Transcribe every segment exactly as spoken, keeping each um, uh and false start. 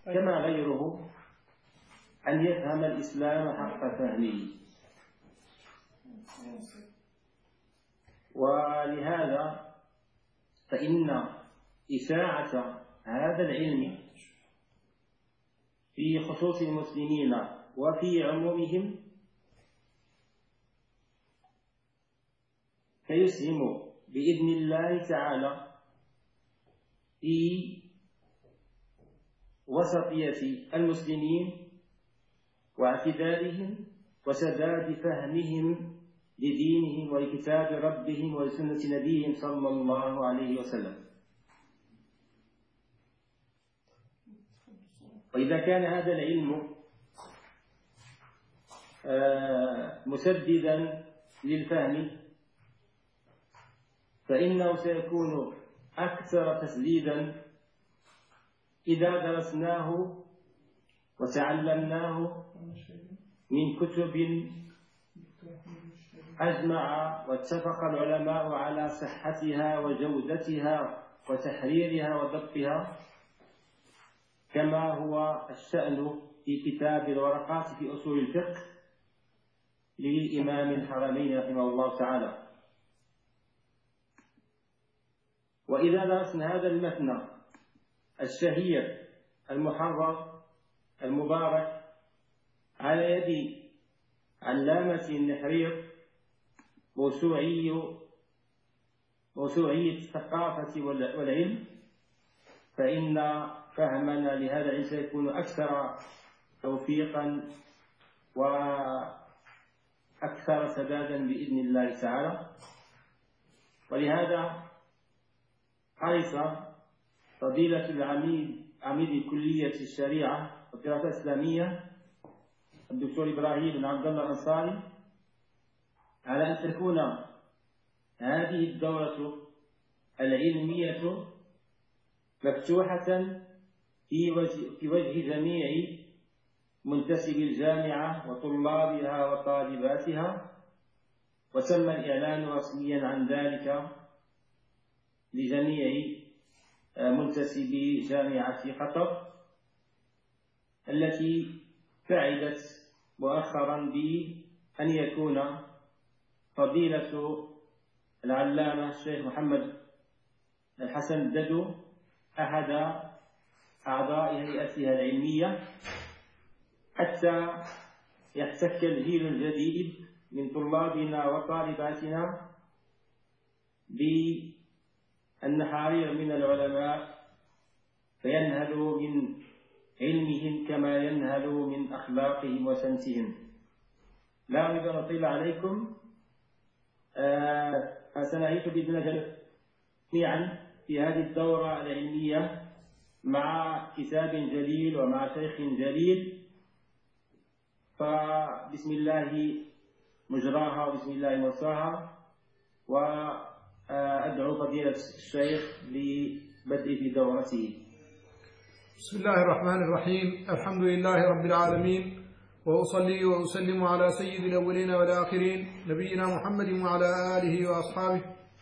كما غيره أن يفهم الإسلام حق فهمه. ولهذا فإن إشاعة هذا العلم في خصوص المسلمين وفي عمومهم فيسهم بإذن الله تعالى في وسطية المسلمين واعتدالهم وسداد فهمهم لدينهم ولكتاب ربهم ولسنة نبيهم صلى الله عليه وسلم. وإذا كان هذا العلم مسددا للفهم فإنه سيكون أكثر تسديدا إذا درسناه وتعلمناه من كتب أجمع واتفق العلماء على صحتها وجودتها وتحريرها وضبطها، كما هو الشأن في كتاب الورقات في أصول الفقه للإمام الحرمين رحمه الله تعالى. وإذا درسنا هذا المتن الشهير المحرر المبارك على يد علامة النحرير موسوعي موسوعي الثقافة والعلم، فإن فهمنا لهذا العلم سيكون أكثر توفيقا وأكثر سدادا بإذن الله تعالى. ولهذا حرص فضيلة العميد عميد كلية الشريعة والدراسات الإسلامية الدكتور إبراهيم بن عبد الله الأنصاري على أن تكون هذه الدورة العلمية مفتوحة في وجه, في وجه جميع منتسبي الجامعة وطلابها وطالباتها، وتم الإعلان رسميا عن ذلك لجميع منتسبي جامعة قطر التي فعلت مؤخرا بأن يكون فضيلة العلامة الشيخ محمد الحسن الددو أحد أعضاء هيئتها العلمية، حتى يحتك الجيل الجديد من طلابنا وطالباتنا بالنحارير من العلماء فينهلوا من علمهم كما ينهلوا من أخلاقهم وسمتهم. لا أريد أن أطيل عليكم، سنعيش بإذن الله جميعا في هذه الدورة العلمية مع كتاب جليل ومع شيخ جليل، فبسم الله مجراها وبسم الله مرساها، وأدعو فضيلة الشيخ لبدء في دورته. بسم الله الرحمن الرحيم. الحمد لله رب العالمين، وأصلي وأسلم على سيد الأولين والآخرين نبينا محمد وعلى آله وأصحابه.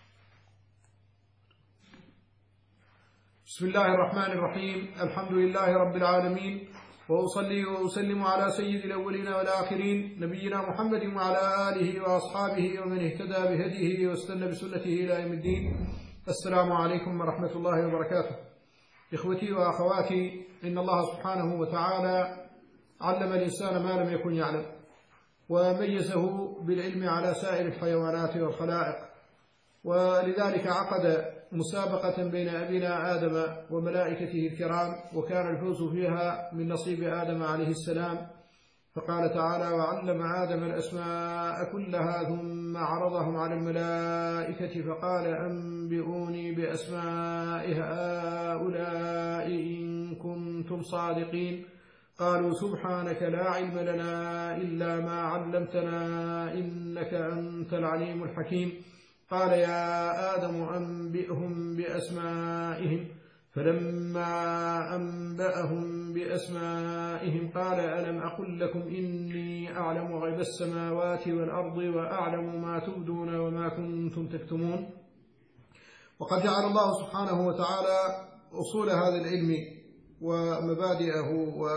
بسم الله الرحمن الرحيم. الحمد لله رب العالمين، وأصلي وأسلم على سيد الأولين والآخرين نبينا محمد وعلى آله وأصحابه ومن اهتدى بهديه واستنى بسنته إلى يوم الدين. السلام عليكم ورحمة الله وبركاته. إخوتي وأخواتي، إن الله سبحانه وتعالى علم الإنسان ما لم يكن يعلم، وميزه بالعلم على سائر الحيوانات والخلائق، ولذلك عقد مسابقة بين أبينا آدم وملائكته الكرام، وكان الفوز فيها من نصيب آدم عليه السلام. فقال تعالى: وعلم آدم الأسماء كلها ثم عرضهم على الملائكة فقال: أنبئوني بأسماء هؤلاء إن كنتم صادقين. قالوا: سبحانك لا علم لنا إلا ما علمتنا إنك أنت العليم الحكيم. قال: يا آدم أنبئهم بأسمائهم. فلما أنبأهم بأسمائهم قال: ألم أقل لكم إني أعلم غيب السماوات والأرض وأعلم ما تبدون وما كنتم تكتمون. وقد جعل الله سبحانه وتعالى أصول هذا العلم ومبادئه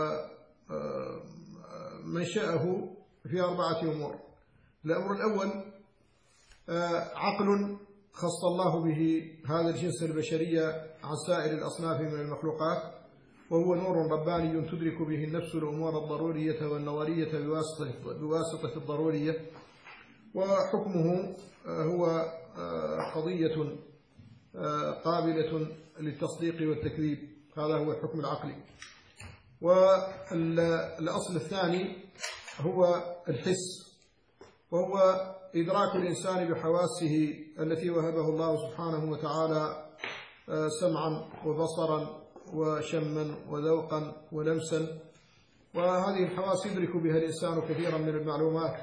ومنشأه في أربعة أمور. الأمر الأول عقل خص الله به هذا الجنس البشرية عن سائر الأصناف من المخلوقات، وهو نور رباني تدرك به النفس الأمور الضرورية والنظرية بواسطة, بواسطة الضرورية، وحكمه هو قضية قابلة للتصديق والتكذيب. هذا هو الحكم العقلي. والأصل الثاني هو الحس، وهو إدراك الإنسان بحواسه التي وهبه الله سبحانه وتعالى سمعا وبصرا وشما وذوقا ولمسا، وهذه الحواس يدرك بها الإنسان كثيرا من المعلومات،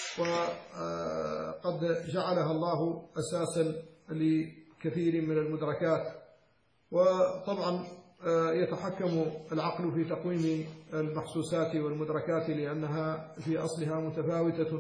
وقد جعلها الله أساسا لكثير من المدركات. وطبعا يتحكم العقل في تقويم المحسوسات والمدركات لأنها في أصلها متفاوتة،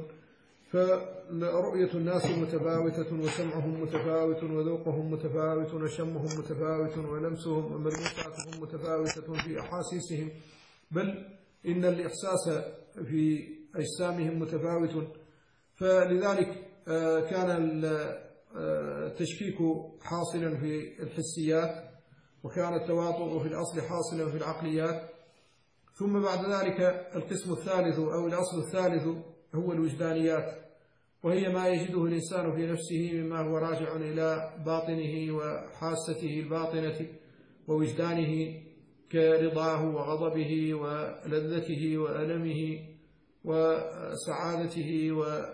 فرؤية الناس متفاوتة وسمعهم متفاوت وذوقهم متفاوت وشمهم متفاوت ولمسهم وملموساتهم متفاوتة في أحاسيسهم، بل إن الإحساس في أجسامهم متفاوت. فلذلك كان التشكيك حاصلا في الحسيات، وكان التواطؤ في الأصل حاصلا في العقليات. ثم بعد ذلك القسم الثالث أو الأصل الثالث هو الوجدانيات، وهي ما يجده الإنسان في نفسه مما هو راجع إلى باطنه وحاسته الباطنة ووجدانه، كرضاه وغضبه ولذته وألمه وسعادته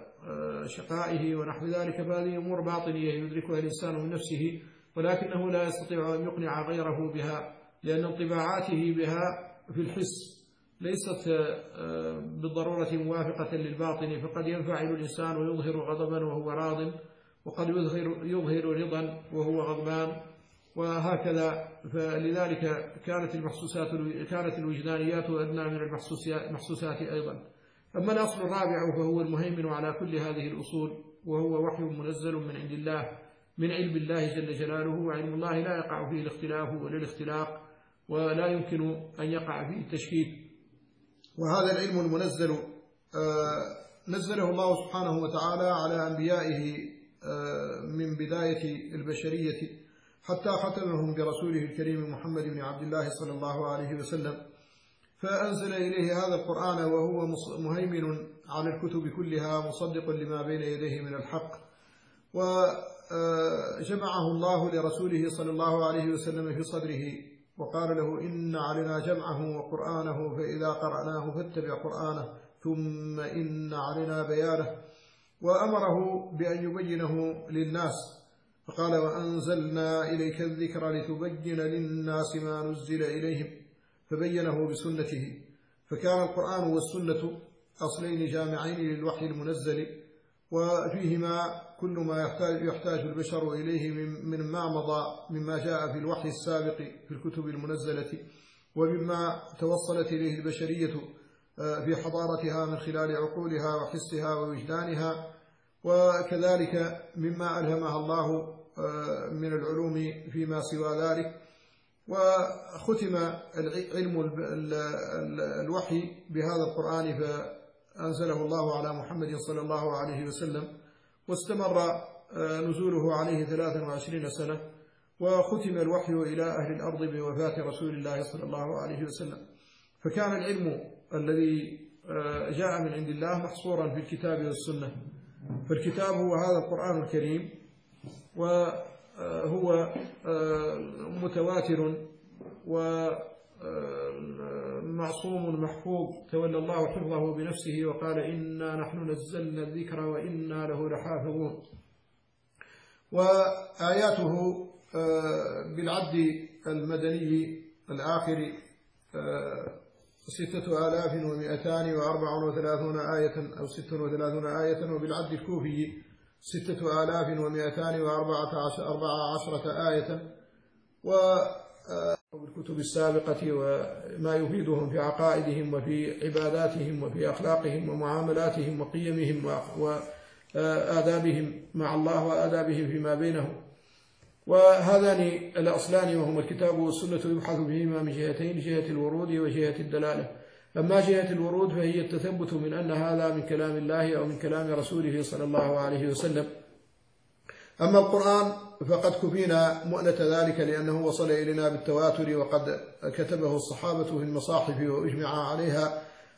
وشقائه ونحو ذلك. فهذه أمور باطنية يدركها الإنسان من نفسه، ولكنه لا يستطيع أن يقنع غيره بها، لأن انطباعاته بها في الحس ليست بالضرورة موافقة للباطن. فقد ينفعل الإنسان ويظهر غضبا وهو راض، وقد يظهر, يظهر رضا وهو غضبان، وهكذا. فلذلك كانت المحسوسات كانت الوجدانيات أدنى من المحسوسات أيضا. أما الأصل الرابع فهو المهيمن على كل هذه الأصول، وهو وحي منزل من عند الله من علم الله جل جلاله، وعلم الله لا يقع فيه الاختلاف ولا الاختلاق، ولا يمكن أن يقع فيه التشكيك. وهذا العلم المنزل نزله الله سبحانه وتعالى على أنبيائه من بداية البشرية حتى ختمهم برسوله الكريم محمد بن عبد الله صلى الله عليه وسلم، فأنزل إليه هذا القرآن وهو مهيمن على الكتب كلها مصدق لما بين يديه من الحق. وجمعه الله لرسوله صلى الله عليه وسلم في صدره، وقال له: إن علينا جمعه وقرآنه فإذا قرأناه فاتبع قرآنه ثم إن علينا بيانه. وأمره بأن يبينه للناس، فقال: وأنزلنا إليك الذكر لتبين للناس ما نزل إليهم، فبينه بسنته. فكان القرآن والسنة أصلين جامعين للوحي المنزل، وفيهما كل ما يحتاج, يحتاج البشر إليه من ما مضى مما جاء في الوحي السابق في الكتب المنزلة، ومما توصلت إليه البشرية في حضارتها من خلال عقولها وحسها ووجدانها، وكذلك مما ألهمها الله من العلوم فيما سوى ذلك. وختم علم الوحي بهذا القرآن فأنزله الله على محمد صلى الله عليه وسلم، واستمر نزوله عليه ثلاثا وعشرين سنة، وختم الوحي إلى أهل الأرض بوفاة رسول الله صلى الله عليه وسلم. فكان العلم الذي جاء من عند الله محصورا في الكتاب والسنة. فالكتاب هو هذا القرآن الكريم، وهو متواتر ومعصوم محفوظ تولى الله حفظه بنفسه، وقال: إنا نحن نزلنا الذكر وإنا له لحافظون. وآياته بالعد المدني الآخر ستة آلاف ومئتان وأربع وثلاثون آية أو ست وثلاثون آية، وبالعد الكوفي ستة آلاف ومئتان وأربعة عشرة آية. والكتب السابقة وما يفيدهم في عقائدهم وفي عباداتهم وفي أخلاقهم ومعاملاتهم وقيمهم وآدابهم مع الله وآدابهم فيما بينهم. وهذان الأصلان وهما الكتاب والسنة يبحث بهما من جهتين، جهة الورود وجهة الدلالة. أما جهة الورود فهي التثبت من أن هذا من كلام الله أو من كلام رسوله صلى الله عليه وسلم. أما القرآن فقد كفينا مؤنة ذلك لأنه وصل إلينا بالتواتر، وقد كتبه الصحابة في المصاحف وأجمع عليها،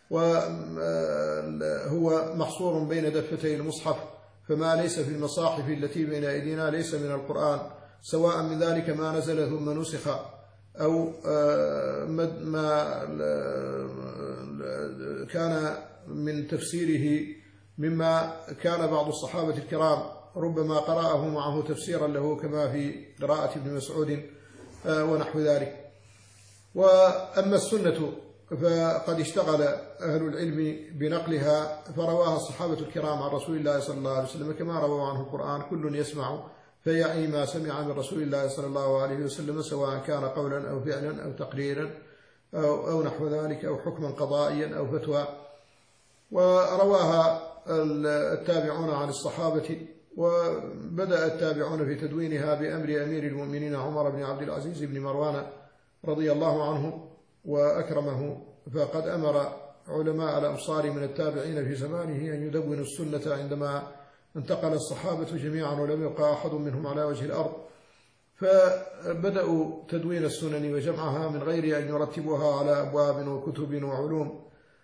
وهو محصور بين دفتي المصحف، فما ليس في المصاحف التي بين أيدينا ليس من القرآن، سواء من ذلك ما نزل ثم نسخ، أو ما كان من تفسيره مما كان بعض الصحابة الكرام ربما قرأه معه تفسيرا له كما في قراءة ابن مسعود ونحو ذلك. وأما السنة فقد اشتغل أهل العلم بنقلها، فرواها الصحابة الكرام عن رسول الله صلى الله عليه وسلم كما رووا عنه القرآن: كل يسمع فيعي ما سمع من رسول الله صلى الله عليه وسلم، سواء كان قولا أو فعلا أو تقريرا أو, أو نحو ذلك، أو حكما قضائيا أو فتوى. ورواها التابعون عن الصحابة، وبدأ التابعون في تدوينها بأمر أمير المؤمنين عمر بن عبد العزيز بن مروان رضي الله عنه وأكرمه، فقد أمر علماء الأمصار من التابعين في زمانه أن يدونوا السنة عندما انتقل الصحابة جميعا ولم يبقى أحد منهم على وجه الأرض، فبدأوا تدوين السنن وجمعها من غير أن يرتبوها على أبواب وكتب وعلوم،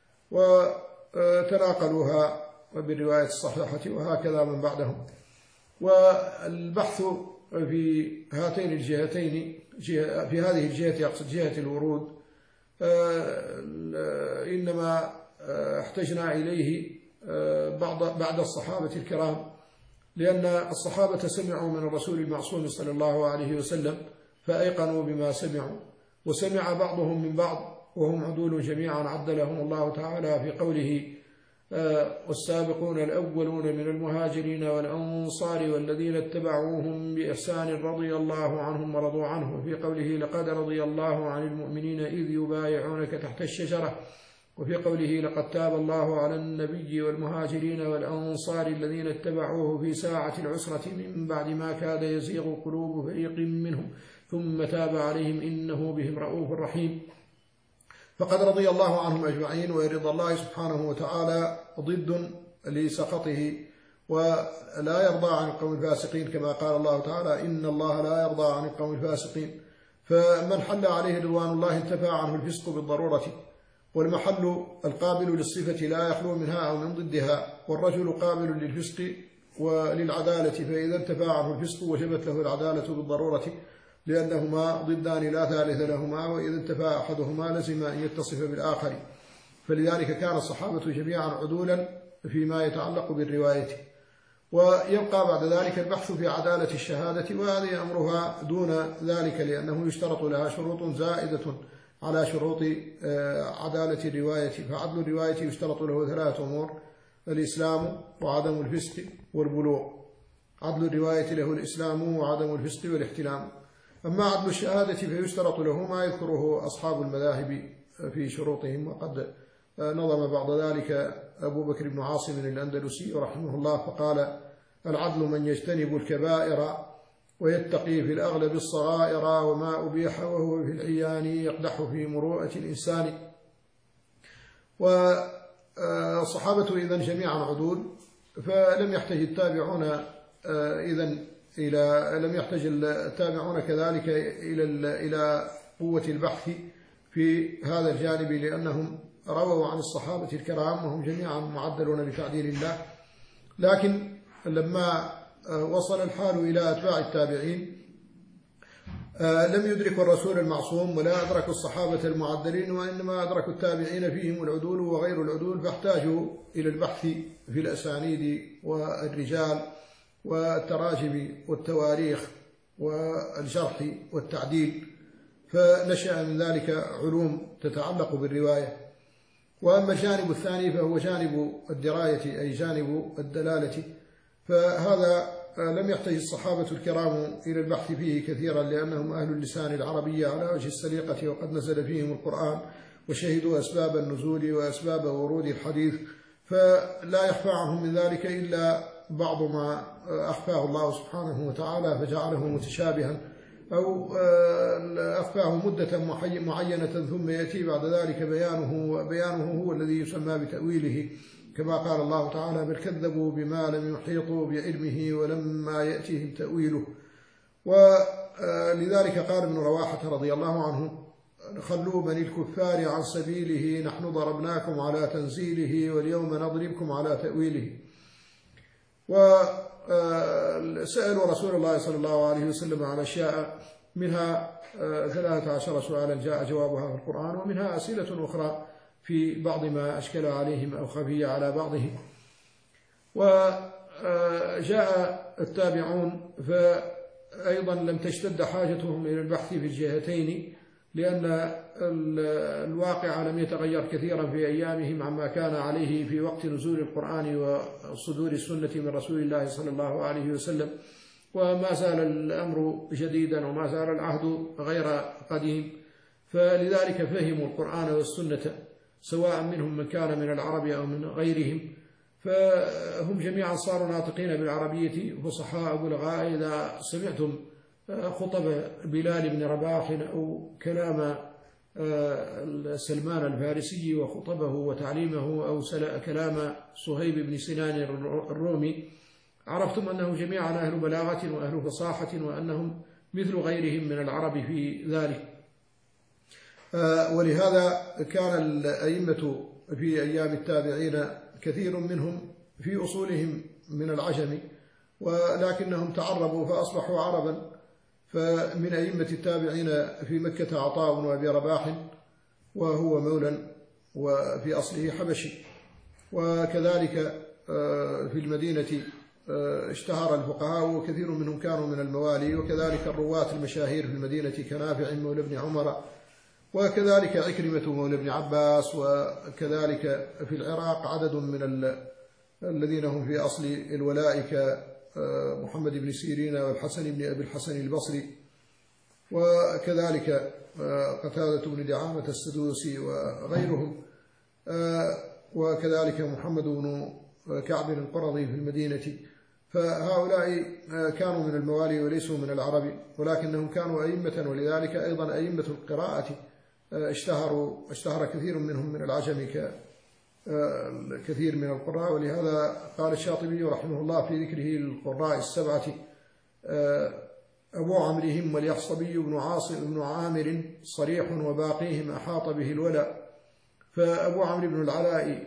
وتناقلوها بالرواية الصحيحة، وهكذا من بعدهم. والبحث في هاتين الجهتين، في هذه الجهة أقصد جهة الورود، إنما احتجنا إليه بعض بعد الصحابة الكرام، لأن الصحابة سمعوا من الرسول المعصوم صلى الله عليه وسلم فأيقنوا بما سمعوا، وسمع بعضهم من بعض وهم عدول جميعا عدلهم الله تعالى في قوله: والسابقون الأولون من المهاجرين والأنصار والذين اتبعوهم بإحسان رضي الله عنهم ورضوا عنه، في قوله: لقد رضي الله عن المؤمنين إذ يبايعونك تحت الشجرة، وفي قوله: لقد تاب الله على النبي والمهاجرين والأنصار الذين اتبعوه في ساعة العسرة من بعد ما كاد يزيغ قلوب فريق منهم ثم تاب عليهم إنه بهم رؤوف رحيم. فقد رضي الله عنهم أجمعين، ورضا الله سبحانه وتعالى ضد لسخطه، ولا يرضى عن القوم الفاسقين، كما قال الله تعالى: إن الله لا يرضى عن القوم الفاسقين. فمن حل عليه رضوان الله انتفى عنه الفسق بالضرورة، والمحل القابل للصفة لا يخلو منها أو من ضدها، والرجل قابل للفسق وللعدالة، فإذا انتفى عنه الفسق وجبت له العدالة بالضرورة، لأنهما ضدان لا ثالث لهما، وإذا انتفى أحدهما لزم أن يتصف بالآخر. فلذلك كان الصحابة جميعا عدولا فيما يتعلق بالرواية. ويبقى بعد ذلك البحث في عدالة الشهادة، وهذه أمرها دون ذلك، لأنه يشترط لها شروط زائدة على شروط عدالة الرواية. فعدل الرواية يشترط له ثلاثة أمور: الإسلام وعدم الفسق والبلوغ. عدل الرواية له الإسلام وعدم الفسق والاحتلام. أما عدل الشهادة فيشترط له ما يذكره أصحاب المذاهب في شروطهم، وقد نظم بعض ذلك أبو بكر بن عاصم الأندلسي رحمه الله فقال: العدل من يجتنب الكبائر ويتقي في الأغلب الصغائر، وما أبيح وهو في العيان يقدح في مروءة الإنسان. والصحابة إذن جميعا عدول، فلم يحتج التابعون إذن إلى لم يحتج التابعون كذلك إلى إلى قوة البحث في هذا الجانب، لأنهم رووا عن الصحابة الكرام وهم جميعا معدلون بتعديل الله. لكن لما وصل الحال إلى أتباع التابعين لم يدركوا الرسول المعصوم ولا أدركوا الصحابة المعدلين، وإنما أدركوا التابعين فيهم العدول وغير العدول، فاحتاجوا إلى البحث في الأسانيد والرجال والتراجم والتواريخ والجرح والتعديل، فنشأ من ذلك علوم تتعلق بالرواية. وأما الجانب الثاني فهو جانب الدراية، أي جانب الدلالة، فهذا لم يحتج الصحابة الكرام إلى البحث فيه كثيرا، لأنهم أهل اللسان العربية على وجه السليقة، وقد نزل فيهم القرآن وشهدوا أسباب النزول وأسباب ورود الحديث، فلا يخفى عنهم من ذلك إلا بعض ما أخفاه الله سبحانه وتعالى فجعله متشابها، أو أخفاه مدة معينة ثم يأتي بعد ذلك بيانه بيانه هو الذي يسمى بتأويله، كما قال الله تعالى: بل كذبوا بما لم يحيطوا بعلمه ولما يأتيهم تأويله. ولذلك قال ابن رواحة رضي الله عنه: خلوا بني الكفار عن سبيله، نحن ضربناكم على تنزيله واليوم نضربكم على تأويله. وسألوا رسول الله صلى الله عليه وسلم عن أشياء، منها ثلاثة عشر سؤالا جاء جوابها في القرآن، ومنها أسئلة أخرى في بعض ما أشكل عليهم أو خفي على بعضهم. وجاء التابعون فأيضا لم تشتد حاجتهم إلى البحث في الجهتين، لأن الواقع لم يتغير كثيرا في أيامهم عما كان عليه في وقت نزول القرآن وصدور السنة من رسول الله صلى الله عليه وسلم، وما زال الأمر جديدا وما زال العهد غير قديم، فلذلك فهموا القرآن والسنة سواء منهم من كان من العرب أو من غيرهم، فهم جميعا صاروا ناطقين بالعربية فصحاء بلغاء. إذا سمعتم خطب بلال بن رباح أو كلام سلمان الفارسي وخطبه وتعليمه، أو كلام صهيب بن سنان الرومي، عرفتم أنهم جميعا أهل بلاغة وأهل فصاحة، وأنهم مثل غيرهم من العرب في ذلك. ولهذا كان الأئمة في أيام التابعين كثير منهم في أصولهم من العجم، ولكنهم تعربوا فأصبحوا عربا. فمن أئمة التابعين في مكة عطاء بن أبي رباح، وهو مولى وفي أصله حبشي. وكذلك في المدينة اشتهر الفقهاء وكثير منهم كانوا من الموالي، وكذلك الرواة المشاهير في المدينة كنافع مولى ابن عمر، وكذلك عكرمة مولى ابن عباس، وكذلك في العراق عدد من الذين هم في أصل الولاء كمحمد بن سيرين والحسن بن أبي الحسن البصري، وكذلك قتادة بن دعامة السدوسي وغيرهم، وكذلك محمد بن كعب القرظي في المدينة. فهؤلاء كانوا من الموالي وليسوا من العرب، ولكنهم كانوا أئمة، ولذلك أيضا أئمة القراءة اشتهروا اشتهر كثير منهم من العجم كثير من القراء. ولهذا قال الشاطبي رحمه الله في ذكره القراء السبعة: أبو عمرهم واليحصبي بن عاصم بن عامر صريح وباقيهم أحاط به الولاء. فأبو عمرو بن العلاء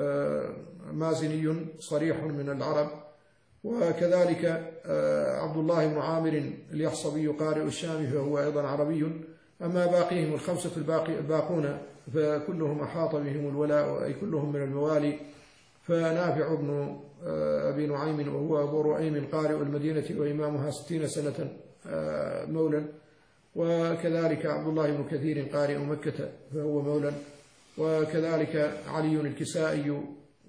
مازني صريح من العرب، وكذلك عبد الله بن عامر اليحصبي قارئ الشام فهو أيضا عربي. أما باقيهم الخمسة الباقي الباقون فكلهم أحاط بهم الولاء، أي كلهم من الموالي. فنافع بن أبي نعيم وهو أبو رؤيم قارئ المدينة وإمامها ستين سنة مولا، وكذلك عبد الله بن كثير قارئ مكة فهو مولا، وكذلك علي الكسائي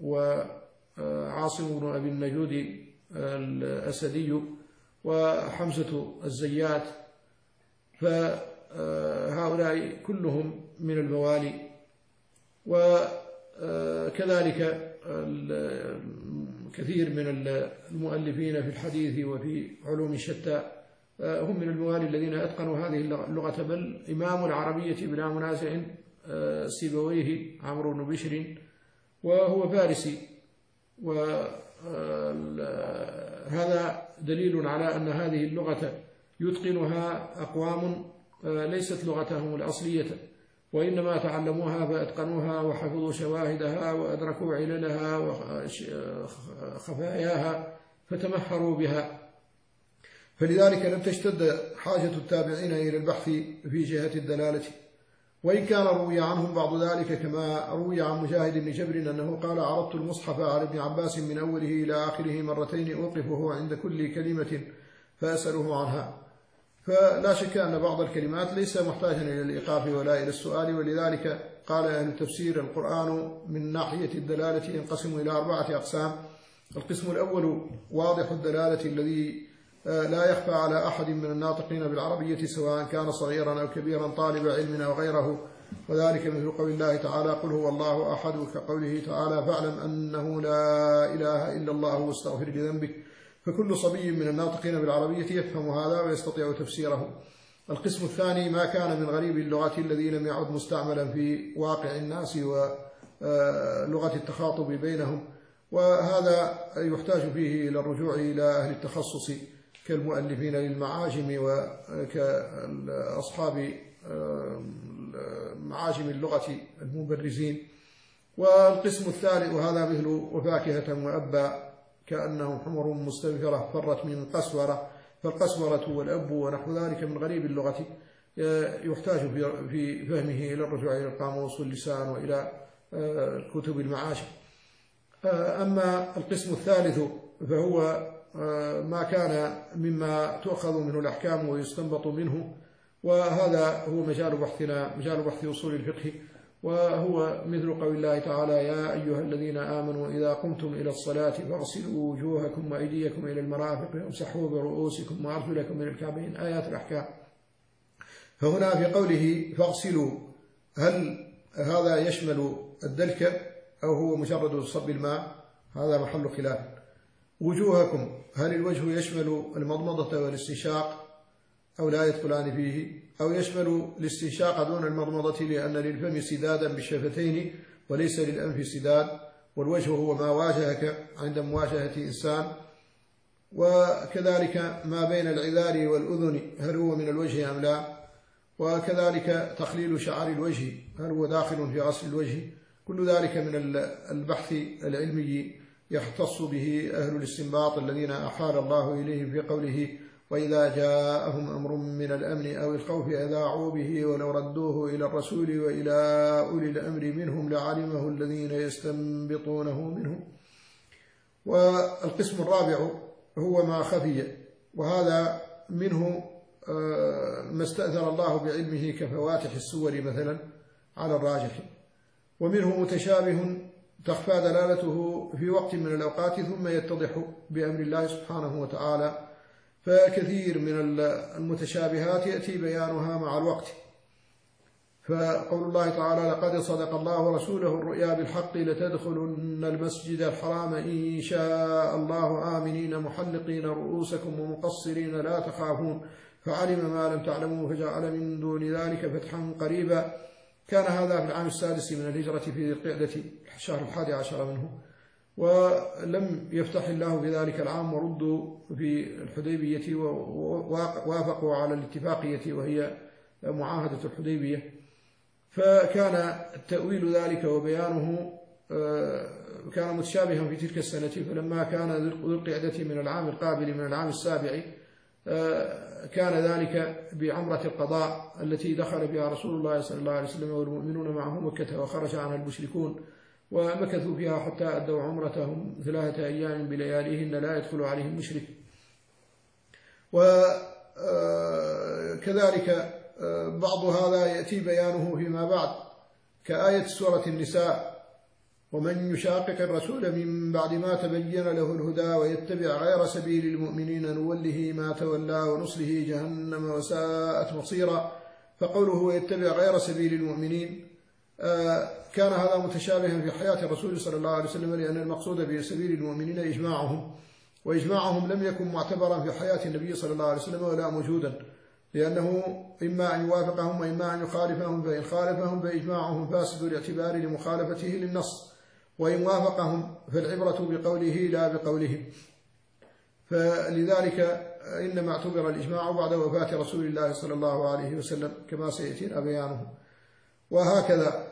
وعاصم بن أبي النجود الأسدي وحمزة الزيات، فهؤلاء كلهم من الموالي. وكذلك كثير من المؤلفين في الحديث وفي علوم شتى هم من الموالي الذين أتقنوا هذه اللغة. بل إمام العربية بلا منازع سيبويه عمرو بن بشر وهو فارسي، وهذا دليل على أن هذه اللغة يتقنها أقوام ليست لغتهم الأصلية، وإنما تعلموها فأتقنوها وحفظوا شواهدها وأدركوا عللها وخفاياها فتمحروا بها. فلذلك لم تشتد حاجة التابعين إلى البحث في جهة الدلالة، وإن كان روي عنهم بعض ذلك كما روي عن مجاهد بن جبر أنه قال: عرضت المصحف على ابن عباس من أوله إلى آخره مرتين أوقفه عند كل كلمة فأسأله عنها. فلا شك أن بعض الكلمات ليس محتاجا إلى الإيقاف ولا إلى السؤال، ولذلك قال أهل التفسير: القرآن من ناحية الدلالة ينقسم إلى أربعة أقسام. القسم الأول واضح الدلالة الذي لا يخفى على أحد من الناطقين بالعربية سواء كان صغيرا أو كبيرا طالب علم أو غيره، وذلك مثل قول الله تعالى قل هو الله أحد، كقوله تعالى فاعلم أنه لا إله إلا الله واستغفر لذنبك. فكل صبي من الناطقين بالعربية يفهم هذا ويستطيع تفسيره. القسم الثاني ما كان من غريب اللغة الذي لم يعد مستعملا في واقع الناس ولغة التخاطب بينهم، وهذا يحتاج فيه إلى الرجوع إلى أهل التخصص كالمؤلفين للمعاجم وكأصحاب معاجم اللغة المبرزين. والقسم الثالث وهذا مثل وفاكهة وأبا كأنه حمر مستنفرة فرت من قسورة، فالقسورة والأب ونحو ذلك من غريب اللغة يحتاج في فهمه إلى الرجوع إلى القاموس واللسان وإلى كتب المعاجم. أما القسم الثالث فهو ما كان مما تؤخذ منه الأحكام ويستنبط منه، وهذا هو مجال بحثنا، مجال بحث أصول الفقه، وهو مثل قول الله تعالى يا أيها الذين آمنوا إذا قمتم إلى الصلاة فاغسلوا وجوهكم وأيديكم إلى المرافق وامسحوا برؤوسكم وأرجلكم إلى الكعبين، آيات الأحكام. فهنا في قوله فاغسلوا هل هذا يشمل الدلك أو هو مجرد صب الماء؟ هذا محل خلاف. وجوهكم هل الوجه يشمل المضمضة والاستنشاق أو لا يدخلان فيه، أو يشمل الاستنشاق دون المضمضة لأن للفم سدادا بالشفتين وليس للأنف سداد، والوجه هو ما واجهك عند مواجهة إنسان. وكذلك ما بين العذار والأذن هل هو من الوجه أم لا، وكذلك تخليل شعر الوجه هل هو داخل في غسل الوجه. كل ذلك من البحث العلمي يختص به أهل الاستنباط الذين أحال الله إليهم في قوله وإذا جاءهم أمر من الأمن أو الخوف أذاعوا به ولو ردوه إلى الرسول وإلى أولي الأمر منهم لعلمه الذين يستنبطونه منهم. والقسم الرابع هو ما خفي، وهذا منه ما استأثر الله بعلمه كفواتح السور مثلا على الراجح، ومنه متشابه تخفى دلالته في وقت من الأوقات ثم يتضح بأمر الله سبحانه وتعالى. فكثير من المتشابهات يأتي بيانها مع الوقت. فقول الله تعالى لقد صدق الله رسوله الرؤيا بالحق لتدخلن المسجد الحرام إن شاء الله آمنين محلقين رؤوسكم ومقصرين لا تخافون فعلم ما لم تعلموا فجعل من دون ذلك فتحا قريبا. كان هذا في العام السادس من الهجرة في ذي القعدة الشهر الحادي عشر منه، ولم يفتح الله في ذلك العام وردوا في الحديبية ووافقوا على الاتفاقية وهي معاهدة الحديبية. فكان تأويل ذلك وبيانه كان متشابها في تلك السنة. فلما كان ذو القعدة من العام القابل من العام السابع كان ذلك بعمرة القضاء التي دخل بها رسول الله صلى الله عليه وسلم والمؤمنون معه مكة وخرج عنها المشركون، ومكثوا فيها حتى أدوا عمرتهم ثلاثة أيام بلياليهن لا يدخل عليهم مشرك. وكذلك بعض هذا يأتي بيانه فيما بعد كآية سورة النساء ومن يشاقق الرسول من بعد ما تبين له الهدى ويتبع غير سبيل المؤمنين نوله ما تولى ونصله جهنم وساءت مصيرا. فقوله ويتبع غير سبيل المؤمنين كان هذا متشابها في حياة الرسول صلى الله عليه وسلم، لأن المقصود بسبيل المؤمنين إجماعهم، وإجماعهم لم يكن معتبرا في حياة النبي صلى الله عليه وسلم ولا موجودا، لأنه إما أن يوافقهم وإما أن يخالفهم، فإن خالفهم فإجماعهم فاسد الاعتبار لمخالفته للنص، وإن وافقهم فالعبرة بقوله لا بقولهم. فلذلك إنما اعتبر الإجماع بعد وفاة رسول الله صلى الله عليه وسلم كما سيأتينا بيانه. وهكذا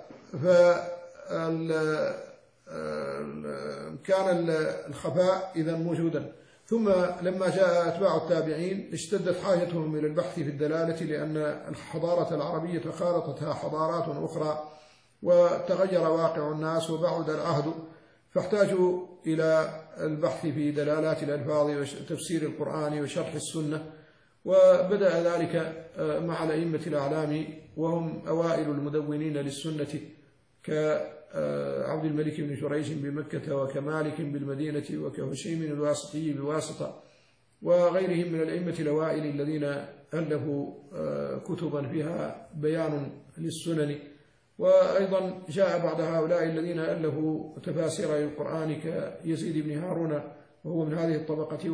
فكان الخفاء إذا موجودا. ثم لما جاء أتباع التابعين اشتدت حاجتهم إلى البحث في الدلالة، لأن الحضارة العربية خالطتها حضارات أخرى وتغير واقع الناس وبعد العهد، فاحتاجوا إلى البحث في دلالات الألفاظ وتفسير القرآن وشرح السنة. وبدأ ذلك مع الأئمة الأعلام وهم أوائل المدونين للسنة كعبد الملك بن جريج بمكة وكمالك بالمدينة وكهشيم الواسطي بواسطة وغيرهم من الأئمة الأوائل الذين ألفوا كتبا فيها بيان للسنن وأيضا جاء بعد هؤلاء الذين ألفوا تفاسير القرآن كيزيد بن هارون وهو من هذه الطبقة،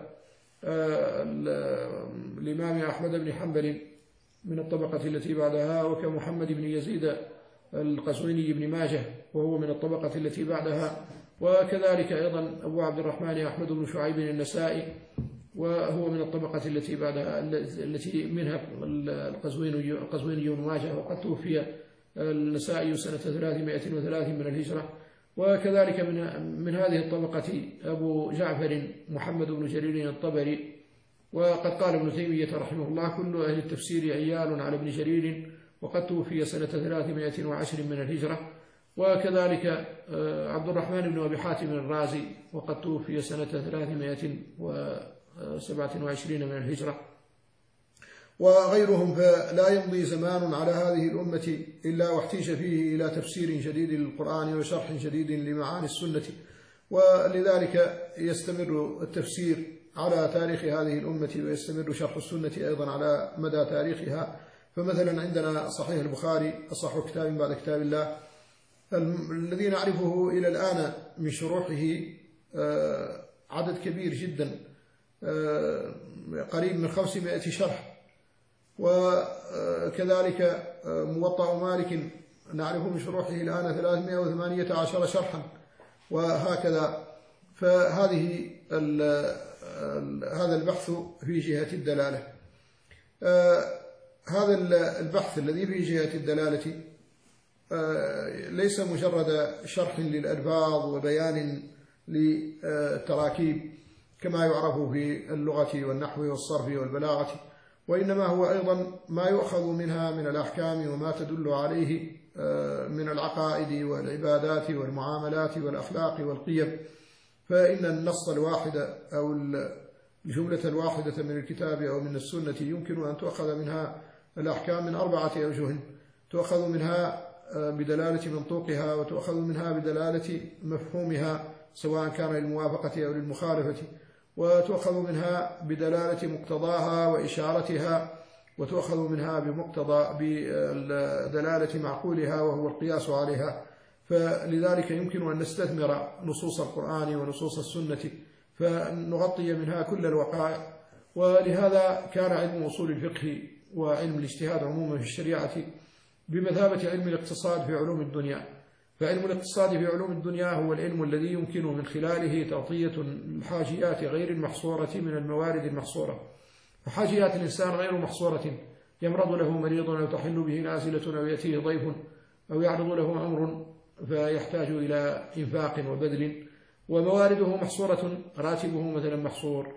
وكالإمام أحمد بن حنبل من الطبقة التي بعدها، وكمحمد بن يزيد القزويني بن ماجه وهو من الطبقة التي بعدها، وكذلك أيضا أبو عبد الرحمن أحمد بن شعيب النسائي وهو من الطبقة التي بعدها التي منها القزويني القزويني بن ماجه، وقد توفي النسائي سنة ثلاثمائة وثلاث من الهجرة. وكذلك من من هذه الطبقة أبو جعفر محمد بن جرير الطبري، وقد قال ابن تيمية رحمه الله: كل أهل التفسير عيال على ابن جرير، وقد توفي سنة ثلاثمائة وعشر من الهجرة. وكذلك عبد الرحمن بن أبي حاتم الرازي، وقد توفي سنة ثلاثمائة وسبعة وعشرين من الهجرة. وغيرهم، فلا يمضي زمان على هذه الأمة إلا واحتيج فيه إلى تفسير جديد للقرآن وشرح جديد لمعاني السنة، ولذلك يستمر التفسير على تاريخ هذه الأمة، ويستمر شرح السنة أيضا على مدى تاريخها. فمثلا عندنا صحيح البخاري أصح كتاب بعد كتاب الله، الذي نعرفه إلى الآن من شروحه عدد كبير جدا، قريب من خمسمائة شرح. وكذلك موطأ مالك نعرف من شروحه الآن ثلاثمائة وثمانية عشر شرحا، وهكذا. فهذه هذا البحث في جهة الدلالة. هذا البحث الذي في جهة الدلالة ليس مجرد شرح للألفاظ وبيان للتراكيب كما يعرف في اللغة والنحو والصرف والبلاغة، وإنما هو أيضا ما يؤخذ منها من الأحكام وما تدل عليه من العقائد والعبادات والمعاملات والأخلاق والقيم. فإن النص الواحد أو الجملة الواحدة من الكتاب أو من السنة يمكن أن تؤخذ منها الأحكام من أربعة أوجه: تؤخذ منها بدلالة منطوقها، وتؤخذ منها بدلالة مفهومها سواء كان للموافقة أو للمخالفة، وتؤخذ منها بدلالة مقتضاها وإشارتها، وتؤخذ منها بمقتضى بدلالة معقولها وهو القياس عليها. فلذلك يمكن أن نستثمر نصوص القرآن ونصوص السنة فنغطي منها كل الوقائع. ولهذا كان علم أصول الفقه وعلم الاجتهاد عموما في الشريعة بمثابة علم الاقتصاد في علوم الدنيا. فعلم الاقتصاد في علوم الدنيا هو العلم الذي يمكن من خلاله تغطية الحاجيات غير المحصورة من الموارد المحصورة. فحاجيات الإنسان غير محصورة، يمرض له مريض أو تحل به نازلة أو يأتيه ضيف أو يعرض له أمر فيحتاج إلى إنفاق وبذل، وموارده محصورة، راتبه مثلا محصور،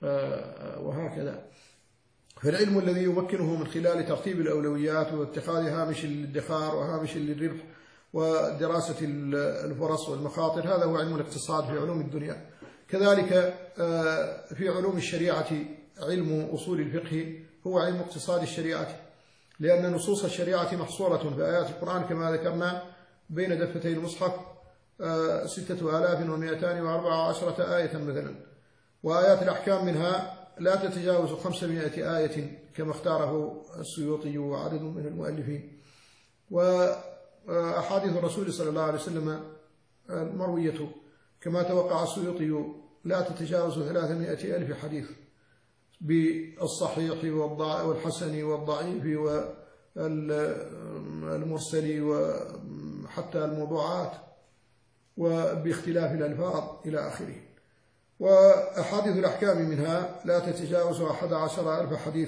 وهكذا. فالعلم الذي يمكنه من خلال ترتيب الأولويات واتخاذ هامش للادخار وهامش للربح ودراسة الفرص والمخاطر، هذا هو علم الاقتصاد في علوم الدنيا. كذلك في علوم الشريعة علم أصول الفقه هو علم اقتصاد الشريعة، لأن نصوص الشريعة محصورة في آيات القرآن كما ذكرنا بين دفتي المصحف ستة آلاف ومئتان وأربع عشرة آية مثلا، وآيات الأحكام منها لا تتجاوز خمسمائة آية كما اختاره السيوطي وعدد من المؤلفين. وأحاديث الرسول صلى الله عليه وسلم المروية كما توقع السيوطي لا تتجاوز ثلاثمائة ألف حديث بالصحيح والحسن والضعيف والمرسل وحتى الموضوعات وباختلاف الألفاظ إلى آخره. وأحاديث الأحكام منها لا تتجاوز أحد عشر ألف حديث.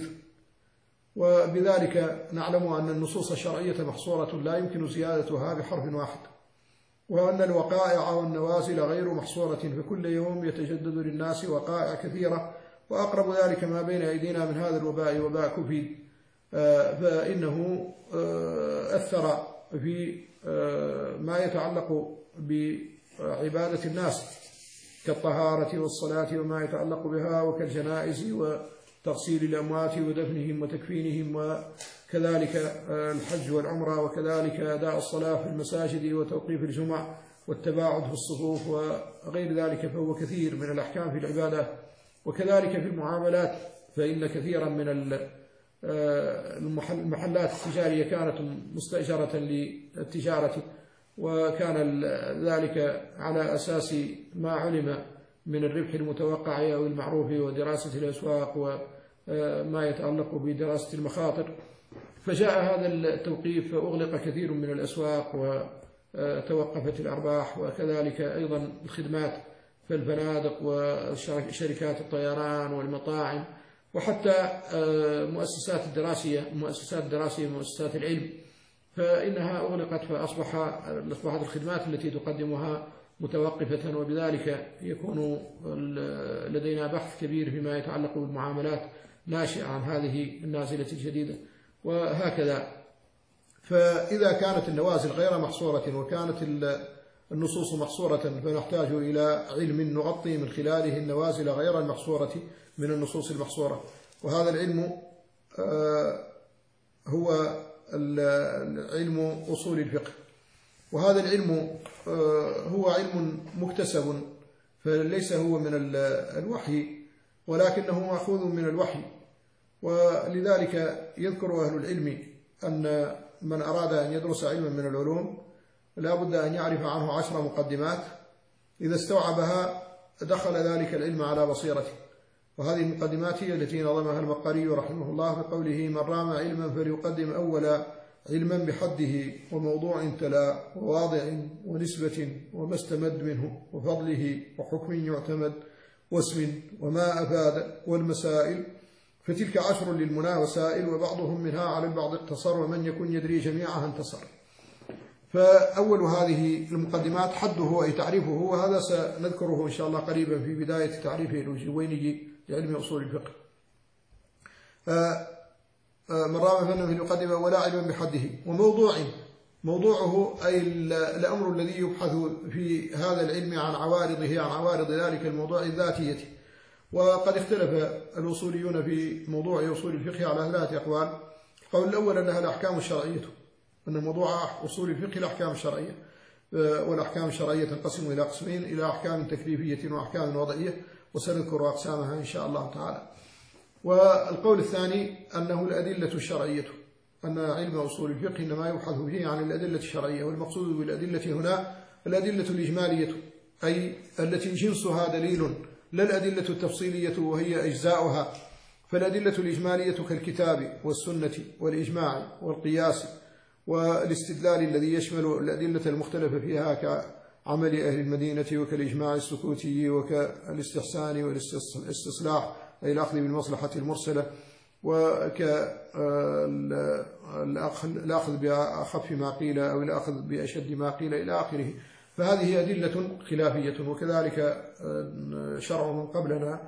وبذلك نعلم أن النصوص الشرعية محصورة لا يمكن زيادتها بحرف واحد، وأن الوقائع والنوازل غير محصورة، فكل يوم يتجدد للناس وقائع كثيرة، وأقرب ذلك ما بين أيدينا من هذا الوباء وباء كوفيد، فإنه أثر في ما يتعلق بعبادة الناس كالطهارة والصلاة وما يتعلق بها، وكالجنائز وتغسيل الأموات ودفنهم وتكفينهم، وكذلك الحج والعمرة، وكذلك أداء الصلاة في المساجد وتوقيف الجمع والتباعد في الصفوف وغير ذلك. فهو كثير من الأحكام في العبادة. وكذلك في المعاملات، فإن كثيرا من المحلات التجارية كانت مستأجرة للتجارة، وكان ذلك على أساس ما علم من الربح المتوقع أو المعروف ودراسة الأسواق وما يتعلق بدراسة المخاطر. فجاء هذا التوقيف فأغلق كثير من الأسواق وتوقفت الأرباح، وكذلك أيضا الخدمات في الفنادق وشركات الطيران والمطاعم، وحتى مؤسسات الدراسية المؤسسات الدراسية مؤسسات العلم فإنها أغلقت، فأصبح أصبحت الخدمات التي تقدمها متوقفة، وبذلك يكون لدينا بحث كبير فيما يتعلق بالمعاملات ناشئة عن هذه النازلة الجديدة. وهكذا فإذا كانت النوازل غير محصورة وكانت النصوص محصورة فنحتاج إلى علم نغطي من خلاله النوازل غير المحصورة من النصوص المحصورة، وهذا العلم هو علم أصول الفقه. وهذا العلم هو علم مكتسب، فليس هو من الوحي ولكنه مأخوذ من الوحي، ولذلك يذكر أهل العلم أن من أراد أن يدرس علما من العلوم لا بد أن يعرف عنه عشر مقدمات، إذا استوعبها دخل ذلك العلم على بصيرته. وهذه المقدمات هي التي نظمها المقري رحمه الله بقوله: من رام علما فليقدم أولا علما بحده وموضوع تلا وواضع ونسبة وما استمد منه وفضله وحكم يعتمد واسم وما أفاد والمسائل، فتلك عشر للمنى وسائل، وبعضهم منها على البعض اقتصر، ومن يكن يدري جميعها انتصر. فأول هذه المقدمات حده أي تعريفه، وهذا سنذكره إن شاء الله قريبا في بداية تعريفه الوجويني لعلم أصول الفقه. من رام فنه فليقدم ولا علما بحده وموضوع، موضوعه أي الأمر الذي يبحث في هذا العلم عن عوارضه عن عوارض ذلك الموضوع الذاتية. وقد اختلف الأصوليون في موضوع أصول الفقه على ثلاثة أقوال. القول الأول أنها الأحكام الشرعية، أن موضوع أصول الفقه الأحكام الشرعية، والأحكام الشرعية تنقسم إلى قسمين: إلى أحكام تكليفية وأحكام وضعية، وسنذكر أقسامها إن شاء الله تعالى. والقول الثاني أنه الأدلة الشرعية، أن علم أصول الفقه إنما يبحث فيه عن الأدلة الشرعية، والمقصود بالأدلة هنا الأدلة الإجمالية أي التي جنسها دليل، لا الأدلة التفصيلية وهي أجزاؤها. فالأدلة الإجمالية كالكتاب والسنة والإجماع والقياس والاستدلال الذي يشمل الأدلة المختلفة فيها كعمل أهل المدينة وكالإجماع السكوتي وكالاستحسان والاستصلاح أي الأخذ بالمصلحة المرسلة، وكالأخذ بأخف ما قيل أو الأخذ بأشد ما قيل إلى آخره. فهذه أدلة خلافية، وكذلك شرع من قبلنا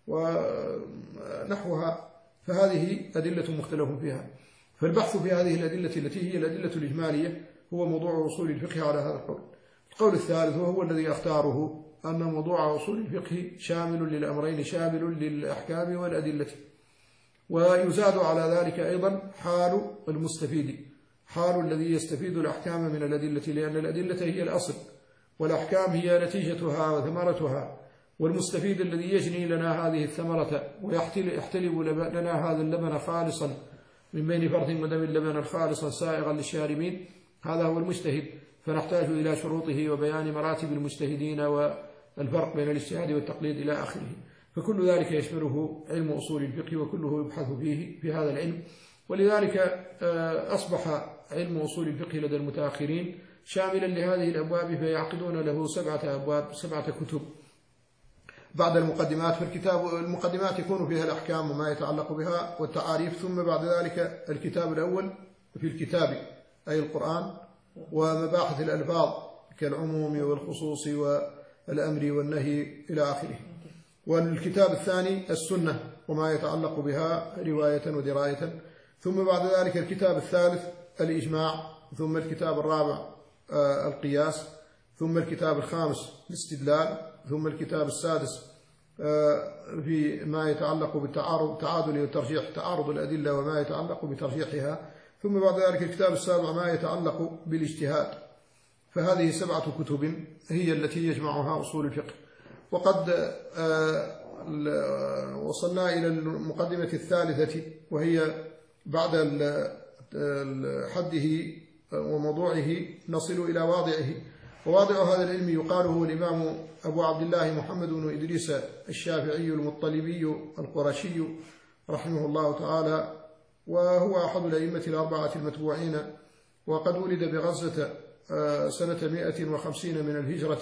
ونحوها، فهذه أدلة مختلف فيها. فالبحث في هذه الأدلة التي هي الأدلة الإجمالية هو موضوع أصول الفقه على هذا القول. القول الثالث وهو الذي أختاره أن موضوع أصول الفقه شامل للأمرين، شامل للأحكام والأدلة، ويزاد على ذلك أيضا حال المستفيد، حال الذي يستفيد الأحكام من الأدلة، لأن الأدلة هي الأصل والأحكام هي نتيجتها وثمرتها، والمستفيد الذي يجني لنا هذه الثمرة ويحتلب لنا هذا اللبن خالصا من بين فرث ودم اللبن الخالصا سائغا للشاربين، هذا هو المجتهد. فنحتاج إلى شروطه وبيان مراتب المجتهدين والفرق بين الاجتهاد والتقليد إلى آخره. فكل ذلك يشمله علم أصول الفقه، وكله يبحث فيه في هذا العلم. ولذلك أصبح علم أصول الفقه لدى المتأخرين شاملا لهذه الأبواب، فيعقدون له سبعة أبواب، سبعة كتب بعد المقدمات. فالكتاب المقدمات يكون فيها الأحكام وما يتعلق بها والتعاريف، ثم بعد ذلك الكتاب الأول في الكتاب أي القرآن ومباحث الألفاظ كالعموم والخصوص والأمر والنهي إلى آخره. والكتاب الثاني السنة وما يتعلق بها رواية ودراية، ثم بعد ذلك الكتاب الثالث الإجماع، ثم الكتاب الرابع القياس، ثم الكتاب الخامس الاستدلال، ثم الكتاب السادس في ما يتعلق بالتعارض التعادل والترجيح، تعارض الأدلة وما يتعلق بترجيحها، ثم بعد ذلك الكتاب السابع ما يتعلق بالاجتهاد. فهذه سبعة كتب هي التي يجمعها أصول الفقه. وقد وصلنا إلى المقدمة الثالثة وهي بعد حده وموضوعه نصل إلى واضعه. وواضع هذا العلم يقال هو الإمام أبو عبد الله محمد بن إدريس الشافعي المطلبي القرشي رحمه الله تعالى، وهو أحد الأئمة الأربعة المتبوعين، وقد ولد بغزة سنة مئة وخمسين من الهجرة،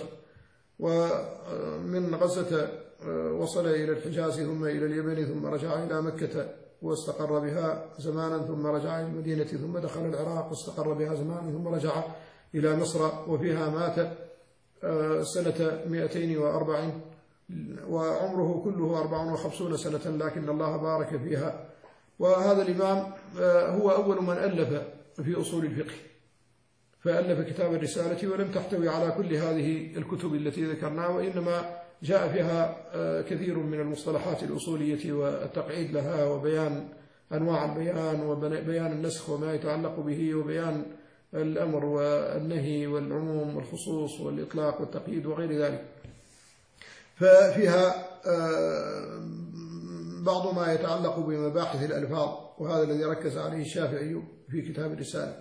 ومن غزة وصل إلى الحجاز ثم إلى اليمن ثم رجع إلى مكة واستقر بها زمانا، ثم رجع إلى المدينة ثم دخل العراق واستقر بها زمانا، ثم رجع إلى مصر وفيها مات سنة مئتين وأربع، وعمره كله أربع وخمسون سنة، لكن الله بارك فيها. وهذا الإمام هو أول من ألف في أصول الفقه، فألف كتاب الرسالة، ولم تحتوي على كل هذه الكتب التي ذكرناها، وإنما جاء فيها كثير من المصطلحات الأصولية والتقعيد لها، وبيان أنواع البيان، وبيان النسخ وما يتعلق به، وبيان الأمر والنهي والعموم والخصوص والإطلاق والتقييد وغير ذلك. ففيها بعض ما يتعلق بمباحث الألفاظ، وهذا الذي ركز عليه الشافعي في كتاب الرسالة،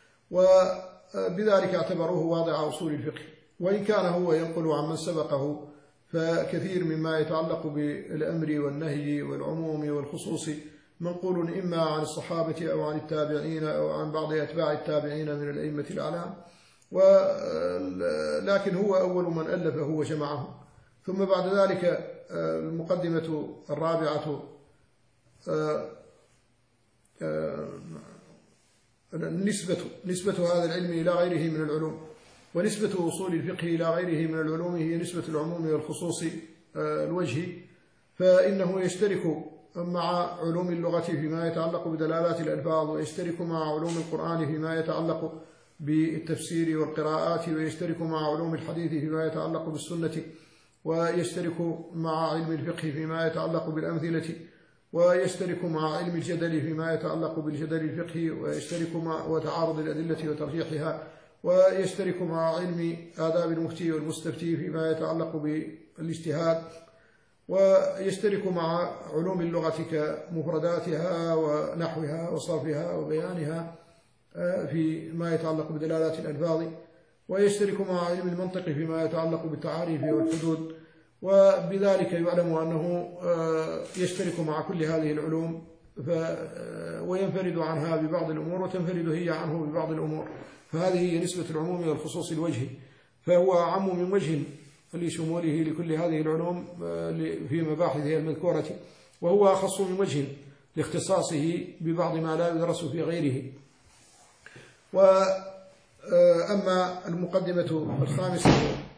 وبذلك اعتبروه واضع أصول الفقه. وإن كان هو ينقل عن من سبقه، فكثير مما يتعلق بالأمر والنهي والعموم والخصوص منقول إما عن الصحابة أو عن التابعين أو عن بعض أتباع التابعين من الأئمة الأعلام، ولكن هو أول من ألفه وجمعه. ثم بعد ذلك المقدمة الرابعة نسبة نسبة هذا العلم إلى غيره من العلوم، ونسبة أصول الفقه إلى غيره من العلوم هي نسبة العموم والخصوص الوجهي، فإنه يشترك مع علوم اللغة فيما يتعلق بدلالات الألفاظ، ويشترك مع علوم القرآن فيما يتعلق بالتفسير والقراءات، ويشترك مع علوم الحديث فيما يتعلق بالسنة، ويشترك مع علم الفقه فيما يتعلق بالأمثلة، ويشترك مع علم الجدل فيما يتعلق بالجدل الفقهي، ويشترك مع وتعارض الأدلة وترجيحها، ويشترك مع علم آداب المفتي والمستفتي فيما يتعلق بالاجتهاد، ويشترك مع علوم اللغة كمفرداتها ونحوها وصرفها وبيانها فيما يتعلق بدلالات الألفاظ، ويشترك مع علم المنطق فيما يتعلق بالتعاريف والحدود. وبذلك يعلم أنه يشترك مع كل هذه العلوم وينفرد عنها ببعض الأمور، وتنفرد هي عنه ببعض الأمور. فهذه هي نسبة العموم والخصوص الوجهي، فهو أعم من وجه لشموله لكل هذه العلوم في مباحثها المذكورة، وهو أخص من وجه لاختصاصه ببعض ما لا يدرس في غيره. وأما المقدمة الخامسة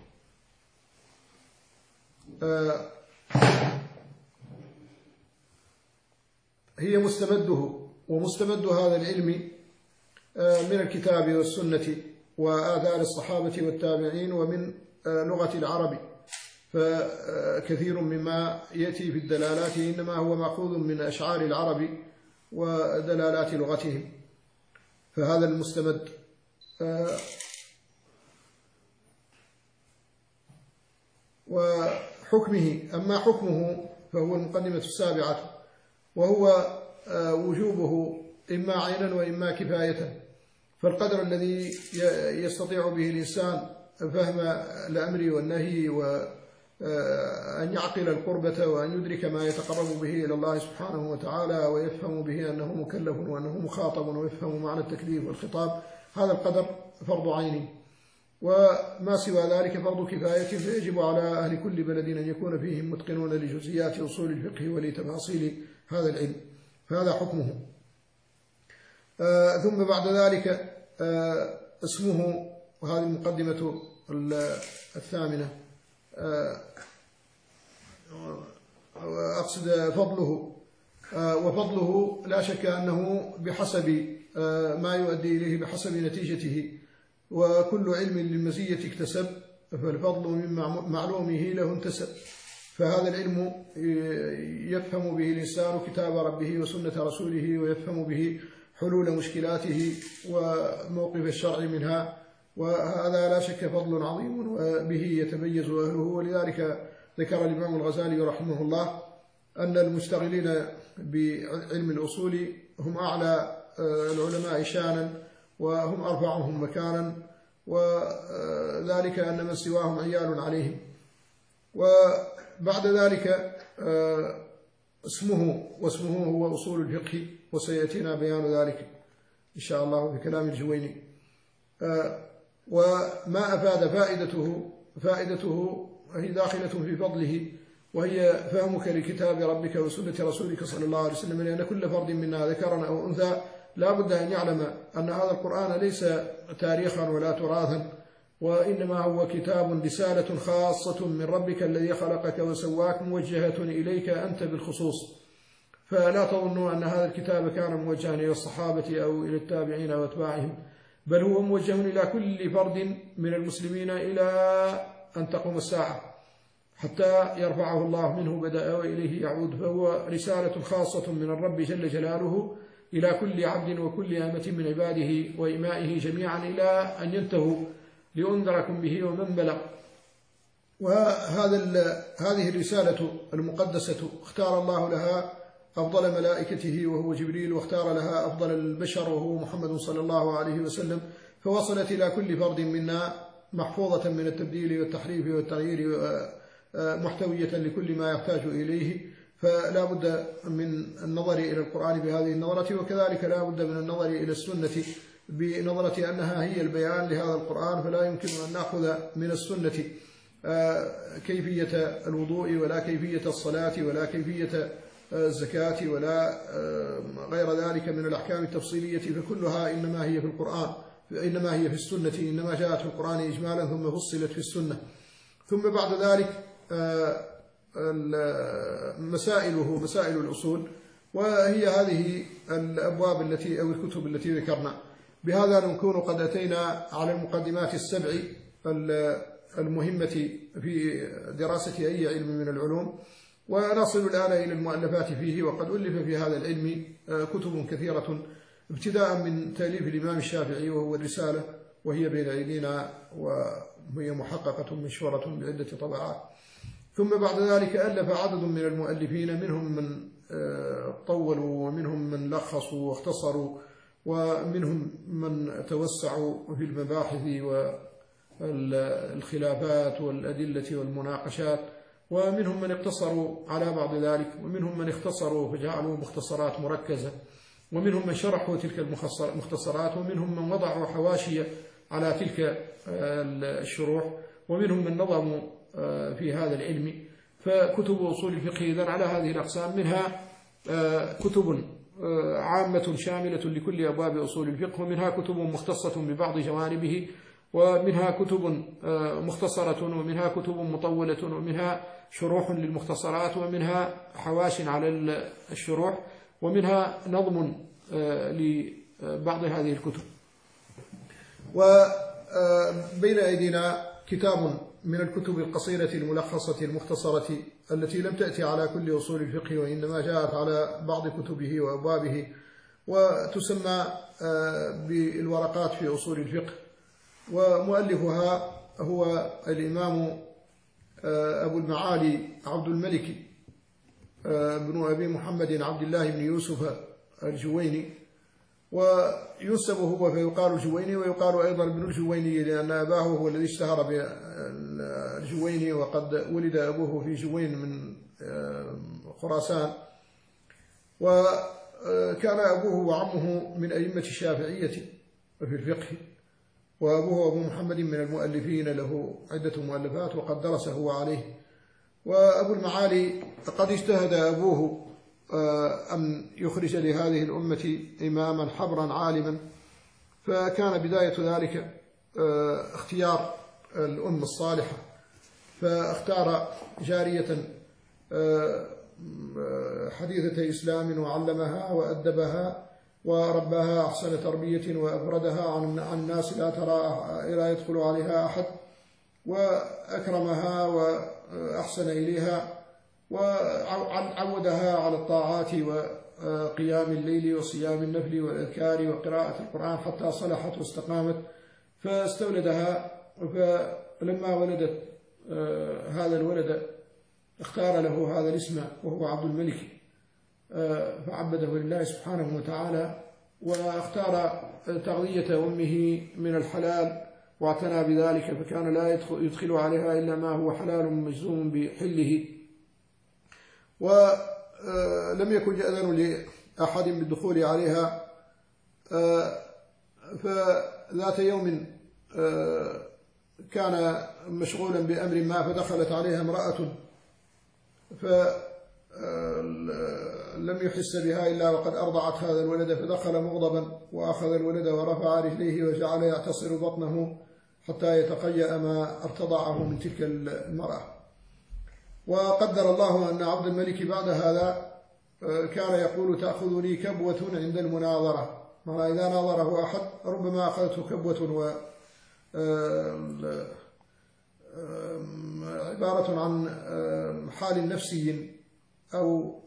هي مستمده، ومستمد هذا العلم من الكتاب والسنة وآثار الصحابة والتابعين ومن لغة العرب، فكثير مما يأتي في الدلالات إنما هو مأخوذ من أشعار العرب ودلالات لغتهم، فهذا المستمد. وحكمه، أما حكمه فهو المقدمة السابعة، وهو وجوبه إما عينا وإما كفاية. فالقدر الذي يستطيع به الإنسان فهم الأمر والنهي، وأن يعقل القربة، وأن يدرك ما يتقرب به إلى الله سبحانه وتعالى، ويفهم به أنه مكلف وأنه مخاطب، ويفهم معنى التكليف والخطاب، هذا القدر فرض عين. وما سوى ذلك فرض كفاية، فيجب على أهل كل بلد أن يكون فيهم متقنون لجزئيات أصول الفقه ولتفاصيل هذا العلم، فهذا حكمه. آه ثم بعد ذلك آه اسمه، وهذه المقدمة الثامنة، آه أقصد فضله. آه وفضله لا شك أنه بحسب آه ما يؤدي إليه، بحسب نتيجته، وكل علم للمزية اكتسب، فالفضل من معلومه له انتسب. فهذا العلم يفهم به الإنسان كتاب ربه وسنة رسوله، ويفهم به حلول مشكلاته وموقف الشرع منها، وهذا لا شك فضل عظيم وبه يتميز أهله. ولذلك ذكر الإمام الغزالي رحمه الله أن المشتغلين بعلم الأصول هم أعلى العلماء شانا وهم أرفعهم مكانا، وذلك أن من سواهم عيال عليهم. وبعد ذلك اسمه واسمه هو أصول الفقه، وسيأتينا بيان ذلك إن شاء الله في كلام الجويني. وما أفاد فائدته فائدته هي داخلة في فضله، وهي فهمك لكتاب ربك وسنة رسولك صلى الله عليه وسلم، لأن كل فرد منا ذكرا أو أنثى لا بد أن يعلم أن هذا القرآن ليس تاريخا ولا تراثا، وإنما هو كتاب رسالة خاصة من ربك الذي خلقك وسواك، موجهة إليك أنت بالخصوص. فلا تظنوا أن هذا الكتاب كان موجها إلى الصحابة أو إلى التابعين وأتباعهم، بل هو موجه إلى كل فرد من المسلمين إلى أن تقوم الساعة، حتى يرفعه الله منه بدأ وإليه يعود. فهو رسالة خاصة من الرب جل جلاله إلى كل عبد وكل أمة من عباده وإمائه جميعا، إلى أن ينتهوا لأنذركم به ومن بلغ. وهذا هذه الرسالة المقدسة اختار الله لها أفضل ملائكته وهو جبريل، واختار لها أفضل البشر وهو محمد صلى الله عليه وسلم، فوصلت إلى كل فرد منا محفوظة من التبديل والتحريف والتغيير، محتوية لكل ما يحتاج إليه. فلا بد من النظر إلى القرآن بهذه النظرة، وكذلك لا بد من النظر إلى السنة بنظرة أنها هي البيان لهذا القرآن. فلا يمكن أن نأخذ من السنة كيفية الوضوء ولا كيفية الصلاة ولا كيفية الزكاة ولا غير ذلك من الأحكام التفصيلية، فكلها إنما هي في القرآن، إنما هي في السنة، إنما جاءت في القرآن إجمالا ثم فصلت في السنة. ثم بعد ذلك مسائله مسائل الأصول، وهي هذه الأبواب التي أو الكتب التي ذكرنا. بهذا نكون قد أتينا على المقدمات السبع المهمة في دراسة أي علم من العلوم، ونصل الآن إلى المؤلفات فيه. وقد ألف في هذا العلم كتب كثيرة، ابتداء من تأليف الإمام الشافعي وهو الرسالة، وهي بين أيدينا وهي محققة مشهورة بعدة طبعات. ثم بعد ذلك ألف عدد من المؤلفين، منهم من طولوا ومنهم من لخصوا واختصروا ومنهم من توسعوا في المباحث والخلافات والأدلة والمناقشات، ومنهم من اقتصروا على بعض ذلك، ومنهم من اختصروا فجعلوا مختصرات مركزة، ومنهم من شرحوا تلك المختصرات، ومنهم من وضعوا حواشي على تلك الشروح، ومنهم من نظموا في هذا العلم. فكتب أصول الفقه إذن على هذه الأقسام، منها كتب عامة شاملة لكل أبواب أصول الفقه، ومنها كتب مختصة ببعض جوانبه، ومنها كتب مختصرة، ومنها كتب مطولة، ومنها شروح للمختصرات، ومنها حواش على الشروح، ومنها نظم لبعض هذه الكتب. وبين أيدينا كتاب من الكتب القصيرة الملخصة المختصرة التي لم تأتي على كل أصول الفقه، وإنما جاءت على بعض كتبه وأبوابه، وتسمى بالورقات في أصول الفقه. ومؤلفها هو الإمام أبو المعالي عبد الملك بن أبي محمد عبد الله بن يوسف الجويني، وينسب هو فيقال الجويني، ويقال أيضا ابن الجويني لأن أباه هو الذي اشتهر بالجويني، وقد ولد أبوه في جوين من خراسان، وكان أبوه وعمه من أئمة الشافعية في الفقه، وأبوه أبو محمد من المؤلفين، له عدة مؤلفات وقد درس هو عليه. وأبو المعالي قد اجتهد أبوه أن يخرج لهذه الأمة إماما حبرا عالما، فكان بداية ذلك اختيار الأم الصالحة، فاختار جارية حديثة إسلام وعلمها وأدبها ورباها أحسن تربية، وأفردها عن الناس لا ترى لا يدخل عليها أحد، وأكرمها وأحسن إليها، وعودها على الطاعات وقيام الليل وصيام النفل والأذكار وقراءة القرآن حتى صلحت واستقامت، فاستولدها. فلما ولدت هذا الولد اختار له هذا الاسم وهو عبد الملك، فعبده لله سبحانه وتعالى، واختار تغذية أمه من الحلال واعتنى بذلك، فكان لا يدخل عليها إلا ما هو حلال مجزوم بحله، ولم يكن يأذن لأحد بالدخول عليها. فذات يوم كان مشغولا بأمر ما، فدخلت عليها امرأة فلم يحس بها إلا وقد أرضعت هذا الولد، فدخل مغضبا وأخذ الولد ورفع رجليه وجعل يعتصر بطنه حتى يتقيأ ما ارتضعه من تلك المرأة. وقدر الله أن عبد الملك بعد هذا كان يقول: تأخذني كبوة عند المناظرة، معنى إذا ناظره أحد ربما أخذته كبوة، و عبارة عن حال نفسي أو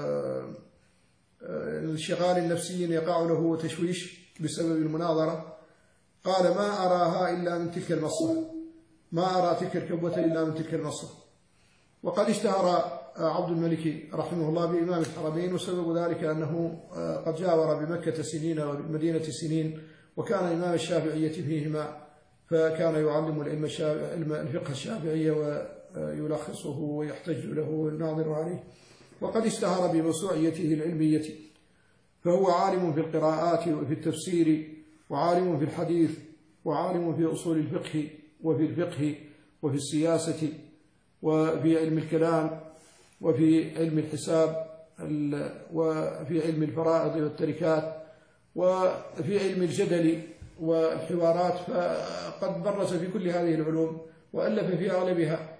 انشغال نفسي يقع له تشويش بسبب المناظرة. قال: ما أراها إلا من تلك المصة، ما أرى تلك الكبوة إلا من تلك المصة. وقد اشتهر عبد الملك رحمه الله بإمام الحرمين، وسبب ذلك أنه قد جاور بمكة سنين وبالمدينة سنين، وكان إمام الشافعية فيهما، فكان يعلم العلم الفقه الشافعي ويلخصه ويحتج له والناظر عليه. وقد اشتهر بموسوعيته العلمية، فهو عالم في القراءات وفي التفسير، وعالم في الحديث، وعالم في أصول الفقه وفي الفقه وفي السياسة وفي علم الكلام وفي علم الحساب وفي علم الفرائض والتركات وفي علم الجدل والحوارات، فقد برز في كل هذه العلوم وألف في أغلبها.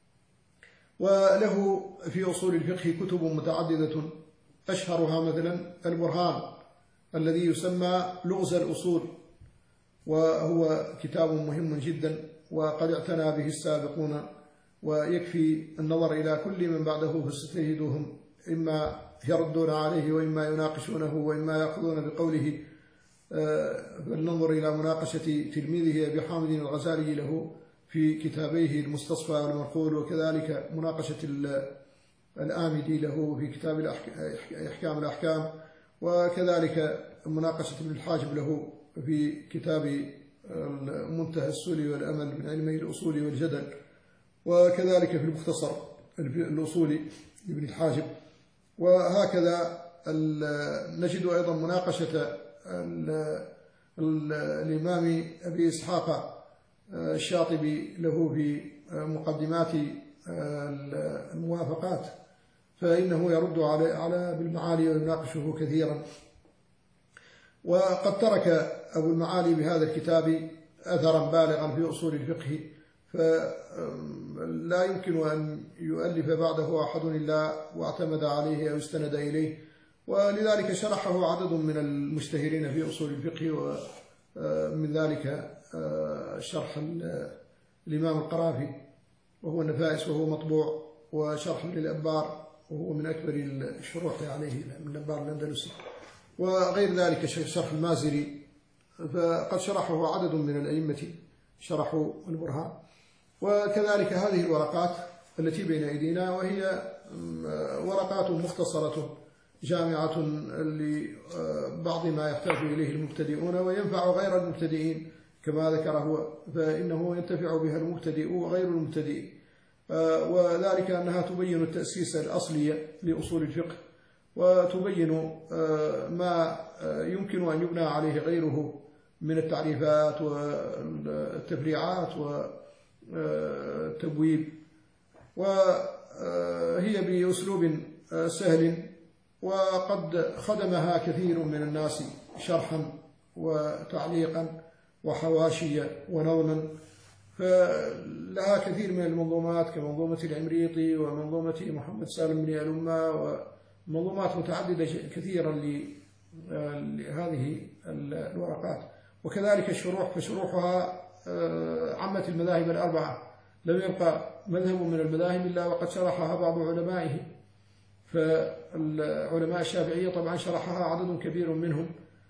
وله في أصول الفقه كتب متعددة، أشهرها مثلا البرهان الذي يسمى لغز الأصول، وهو كتاب مهم جدا وقد اعتنى به السابقون، ويكفي النظر إلى كل من بعده فستجدهم إما يردون عليه وإما يناقشونه وإما يأخذون بقوله. فلننظر إلى مناقشة تلميذه أبي حامد الغزالي له في كتابيه المستصفى والمنقول، وكذلك مناقشة الآمدي له في كتاب أحكام الأحكام، وكذلك مناقشة ابن الحاجب له في كتاب منتهى السلي والأمل من علمي الأصول والجدل، وكذلك في المختصر الأصولي لابن الحاجب. وهكذا نجد أيضا مناقشة الإمام أبي إسحاق الشاطبي له في مقدمات الموافقات، فإنه يرد على على بالمعالي ويناقشه كثيرا. وقد ترك أبو المعالي بهذا الكتاب أثرا بالغا في أصول الفقه، فلا يمكن أن يؤلف بعده أحد إلا واعتمد عليه أو استند إليه، ولذلك شرحه عدد من المشتهرين في أصول الفقه، ومن ذلك شرح الإمام القرافي وهو النفائس وهو مطبوع، وشرح للأبار وهو من أكبر الشروح عليه من الأبار الأندلسي، وغير ذلك شرح المازري، فقد شرحه عدد من الأئمة شرحوا البرهان. وكذلك هذه الورقات التي بين أيدينا، وهي ورقات مختصرة جامعة لبعض ما يحتاج إليه المبتدئون وينفع غير المبتدئين كما ذكر هو، فإنه ينتفع بها المبتدئ وغير المبتدئ، وذلك أنها تبين التأسيس الأصلي لأصول الفقه، وتبين ما يمكن أن يبنى عليه غيره من التعريفات والتفريعات والتبويب، وهي بأسلوب سهل، وقد خدمها كثير من الناس شرحا وتعليقا وحواشي ونظما، فلها كثير من المنظومات كمنظومة العمريطي ومنظومة محمد سالم بن الأمة ومنظومات متعددة كثيرا لهذه الورقات. وكذلك الشروح، فشروحها عمت المذاهب الأربعة، لم يبقى مذهب من المذاهب إلا وقد شرحها بعض علمائه، فالعلماء الشافعية طبعا شرحها عدد كبير منهم،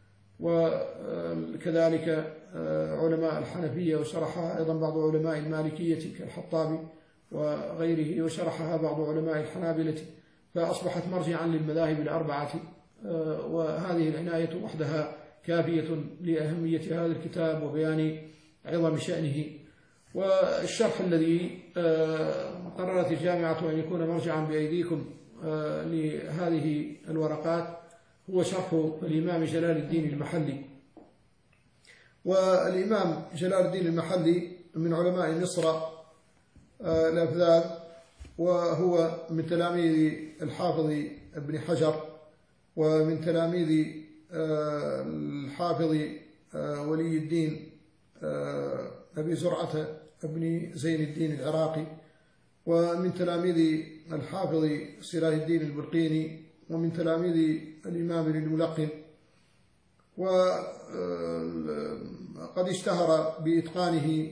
وكذلك علماء الحنفية وشرحها أيضا بعض علماء المالكية كالحطابي وغيره، وشرحها بعض علماء الحنابلة، فأصبحت مرجعا للمذاهب الأربعة، وهذه العناية وحدها كافية لأهمية هذا الكتاب وبيان عظم شأنه. والشرح الذي قررت الجامعة أن يكون مرجعا بأيديكم لهذه الورقات هو شرح الإمام جلال الدين المحلي. والإمام جلال الدين المحلي من علماء مصر الأفذاذ، وهو من تلاميذ الحافظ ابن حجر، ومن تلاميذ الحافظ ولي الدين أبي زرعة ابن زين الدين العراقي، ومن تلاميذ الحافظ سراج الدين البلقيني، ومن تلاميذ الإمام الملقن. وقد اشتهر بإتقانه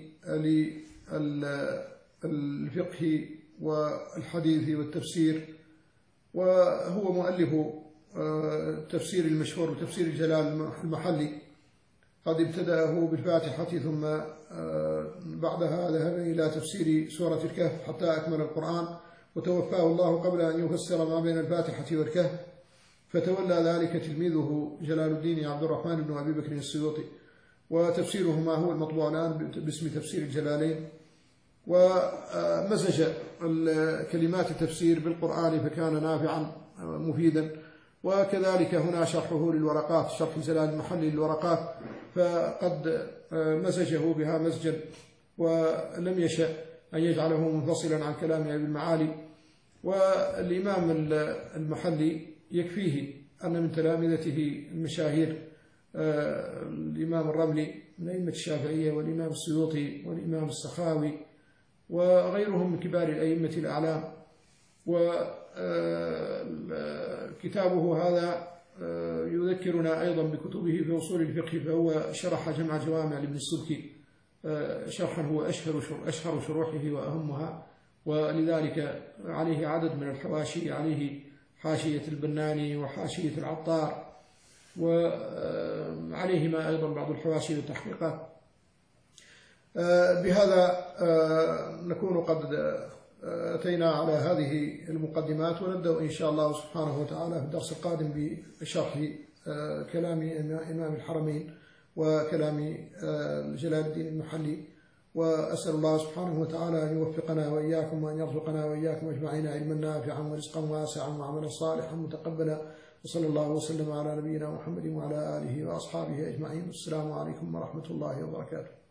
للفقه والحديث والتفسير، وهو مؤلف التفسير المشهور وتفسير الجلال المحلي. قد ابتدأه بالفاتحة ثم بعدها ذهب إلى تفسير سورة الكهف حتى أكمل القرآن، وتوفاه الله قبل أن يفسر ما بين الفاتحة والكهف، فتولى ذلك تلميذه جلال الدين عبد الرحمن بن أبي بكر السيوطي، وتفسيرهما هو المطبوع الآن باسم تفسير الجلالين. ومزج كلمات التفسير بالقرآن فكان نافعا مفيدا. وكذلك هنا شرحه للورقات، شرح جلال المحلي للورقات، فقد مزجه بها مزجا، ولم يشأ أن يجعله منفصلا عن كلام أبي المعالي. والإمام المحلي يكفيه أن من تلامذته المشاهير الإمام الرملي من أئمة الشافعية، والإمام السيوطي، والإمام السخاوي، وغيرهم من كبار الأئمة الأعلام. وكتابه هذا يذكرنا أيضا بكتبه في أصول الفقه، فهو شرح جمع جوامع لابن السبكي شرحا هو أشهر أشهر شروحه وأهمها، ولذلك عليه عدد من الحواشي، عليه حاشية البناني وحاشية العطار، وعليهما أيضا بعض الحواشي والتحقيقات. بهذا نكون قد أتينا على هذه المقدمات، ونبدأ إن شاء الله سبحانه وتعالى في الدرس القادم بشرح كلام إمام الحرمين وكلام جلال الدين المحلي. وأسأل الله سبحانه وتعالى أن يوفقنا وإياكم، وأن يرزقنا وإياكم أجمعين علما نافعا ورزقا واسعا وعملا صالحا متقبلا. وصلى الله وسلم على نبينا محمد وعلى آله وأصحابه أجمعين. السلام عليكم ورحمة الله وبركاته.